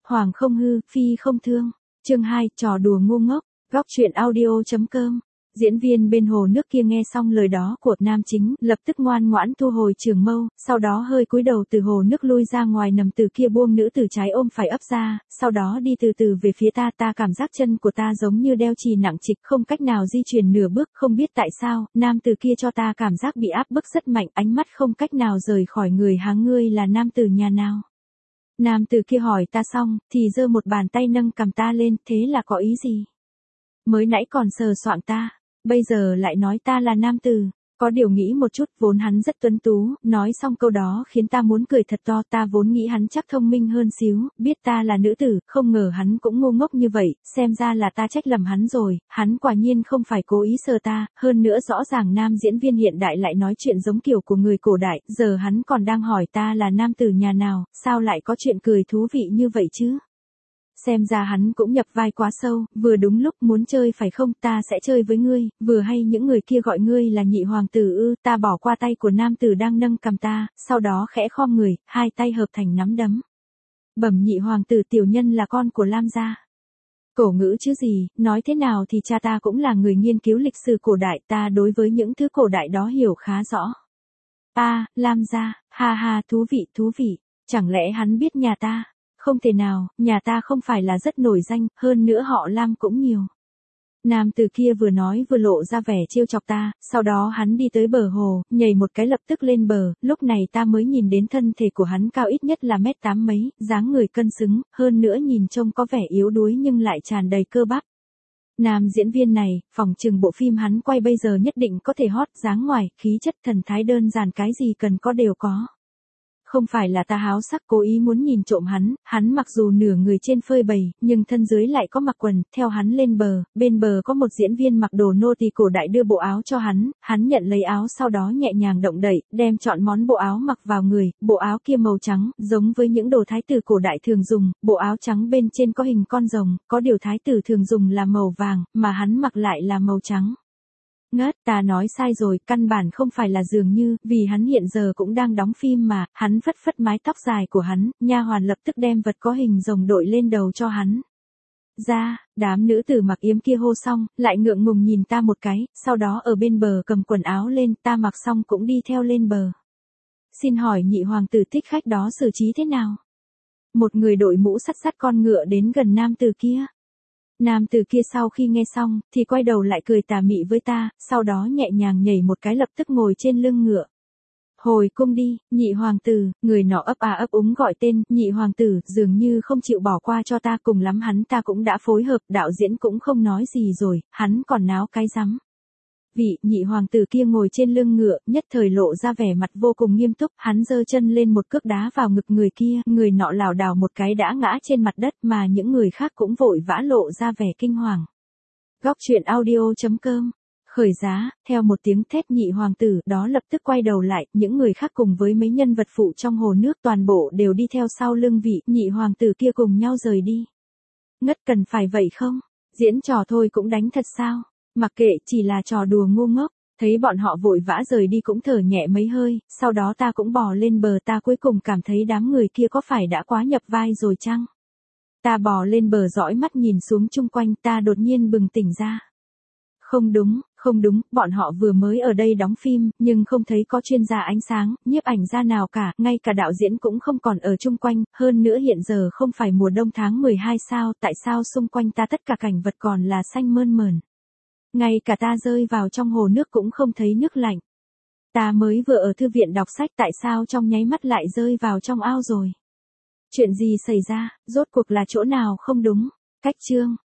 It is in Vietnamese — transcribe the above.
Hoàng không hư, phi không thương. Chương 2, trò đùa ngu ngốc. Góc truyện audio.com. Diễn viên bên hồ nước kia nghe xong lời đó của nam chính, lập tức ngoan ngoãn thu hồi trường mâu, sau đó hơi cúi đầu từ hồ nước lui ra ngoài, nằm từ kia buông nữ từ trái ôm phải ấp ra, sau đó đi từ từ về phía ta cảm giác chân của ta giống như đeo chì nặng trịch, không cách nào di chuyển nửa bước, không biết tại sao, nam từ kia cho ta cảm giác bị áp bức rất mạnh, ánh mắt không cách nào rời khỏi người. Háng ngươi là nam từ nhà nào? Nam từ kia hỏi ta xong, thì giơ một bàn tay nâng cằm ta lên, thế là có ý gì? Mới nãy còn sờ soạng ta, bây giờ lại nói ta là nam từ. Có điều nghĩ một chút, vốn hắn rất tuấn tú, nói xong câu đó khiến ta muốn cười thật to. Ta vốn nghĩ hắn chắc thông minh hơn xíu, biết ta là nữ tử, không ngờ hắn cũng ngu ngốc như vậy, xem ra là ta trách lầm hắn rồi, hắn quả nhiên không phải cố ý sờ ta, hơn nữa rõ ràng nam diễn viên hiện đại lại nói chuyện giống kiểu của người cổ đại, giờ hắn còn đang hỏi ta là nam tử nhà nào, sao lại có chuyện cười thú vị như vậy chứ? Xem ra hắn cũng nhập vai quá sâu, vừa đúng lúc muốn chơi phải không, ta sẽ chơi với ngươi, vừa hay những người kia gọi ngươi là nhị hoàng tử ư. Ta bỏ qua tay của nam tử đang nâng cầm ta, sau đó khẽ khom người, hai tay hợp thành nắm đấm. Bẩm nhị hoàng tử, tiểu nhân là con của Lam gia. Cổ ngữ chứ gì, nói thế nào thì cha ta cũng là người nghiên cứu lịch sử cổ đại, ta đối với những thứ cổ đại đó hiểu khá rõ. Lam gia, ha ha, thú vị, chẳng lẽ hắn biết nhà ta? Không thể nào, nhà ta không phải là rất nổi danh, hơn nữa họ Lam cũng nhiều. Nam từ kia vừa nói vừa lộ ra vẻ trêu chọc ta, sau đó hắn đi tới bờ hồ, nhảy một cái lập tức lên bờ, lúc này ta mới nhìn đến thân thể của hắn cao ít nhất là 1m8 mấy, dáng người cân xứng, hơn nữa nhìn trông có vẻ yếu đuối nhưng lại tràn đầy cơ bắp. Nam diễn viên này, phỏng chừng bộ phim hắn quay bây giờ nhất định có thể hot, dáng ngoài, khí chất, thần thái đơn giản cái gì cần có đều có. Không phải là ta háo sắc cố ý muốn nhìn trộm hắn mặc dù nửa người trên phơi bày, nhưng thân dưới lại có mặc quần, theo hắn lên bờ, bên bờ có một diễn viên mặc đồ nô tỳ cổ đại đưa bộ áo cho hắn nhận lấy áo sau đó nhẹ nhàng động đậy, đem chọn món bộ áo mặc vào người, bộ áo kia màu trắng, giống với những đồ thái tử cổ đại thường dùng, bộ áo trắng bên trên có hình con rồng, có điều thái tử thường dùng là màu vàng, mà hắn mặc lại là màu trắng. Ngất, ta nói sai rồi, căn bản không phải là dường như, vì hắn hiện giờ cũng đang đóng phim mà. Hắn phất phất mái tóc dài của hắn, nha hoàn lập tức đem vật có hình rồng đội lên đầu cho hắn. Đám nữ tử mặc yếm kia hô xong, lại ngượng ngùng nhìn ta một cái, sau đó ở bên bờ cầm quần áo lên, ta mặc xong cũng đi theo lên bờ. Xin hỏi nhị hoàng tử thích khách đó xử trí thế nào? Một người đội mũ sắt con ngựa đến gần nam tử kia. Nam từ kia sau khi nghe xong, thì quay đầu lại cười tà mị với ta, sau đó nhẹ nhàng nhảy một cái lập tức ngồi trên lưng ngựa. Hồi cung đi, nhị hoàng tử, người nọ ấp úng gọi tên, nhị hoàng tử, dường như không chịu bỏ qua cho ta, cùng lắm hắn ta cũng đã phối hợp, đạo diễn cũng không nói gì rồi, hắn còn náo cái rắm. Vị nhị hoàng tử kia ngồi trên lưng ngựa, nhất thời lộ ra vẻ mặt vô cùng nghiêm túc, hắn giơ chân lên một cước đá vào ngực người kia, người nọ lảo đảo một cái đã ngã trên mặt đất, mà những người khác cũng vội vã lộ ra vẻ kinh hoàng. Góc truyện audio.com. Khởi giá, theo một tiếng thét nhị hoàng tử đó lập tức quay đầu lại, những người khác cùng với mấy nhân vật phụ trong hồ nước toàn bộ đều đi theo sau lưng vị nhị hoàng tử kia cùng nhau rời đi. Ngất, cần phải vậy không? Diễn trò thôi cũng đánh thật sao? Mặc kệ, chỉ là trò đùa ngu ngốc. Thấy bọn họ vội vã rời đi cũng thở nhẹ mấy hơi, sau đó ta cũng bò lên bờ. Ta cuối cùng cảm thấy đám người kia có phải đã quá nhập vai rồi chăng? Ta bò lên bờ dõi mắt nhìn xuống chung quanh, ta đột nhiên bừng tỉnh ra. Không đúng, bọn họ vừa mới ở đây đóng phim, nhưng không thấy có chuyên gia ánh sáng, nhiếp ảnh gia nào cả, ngay cả đạo diễn cũng không còn ở chung quanh, hơn nữa hiện giờ không phải mùa đông tháng 12 sao, tại sao xung quanh ta tất cả cảnh vật còn là xanh mơn mởn. Ngay cả ta rơi vào trong hồ nước cũng không thấy nước lạnh. Ta mới vừa ở thư viện đọc sách, tại sao trong nháy mắt lại rơi vào trong ao rồi? Chuyện gì xảy ra, rốt cuộc là chỗ nào không đúng? Cách chương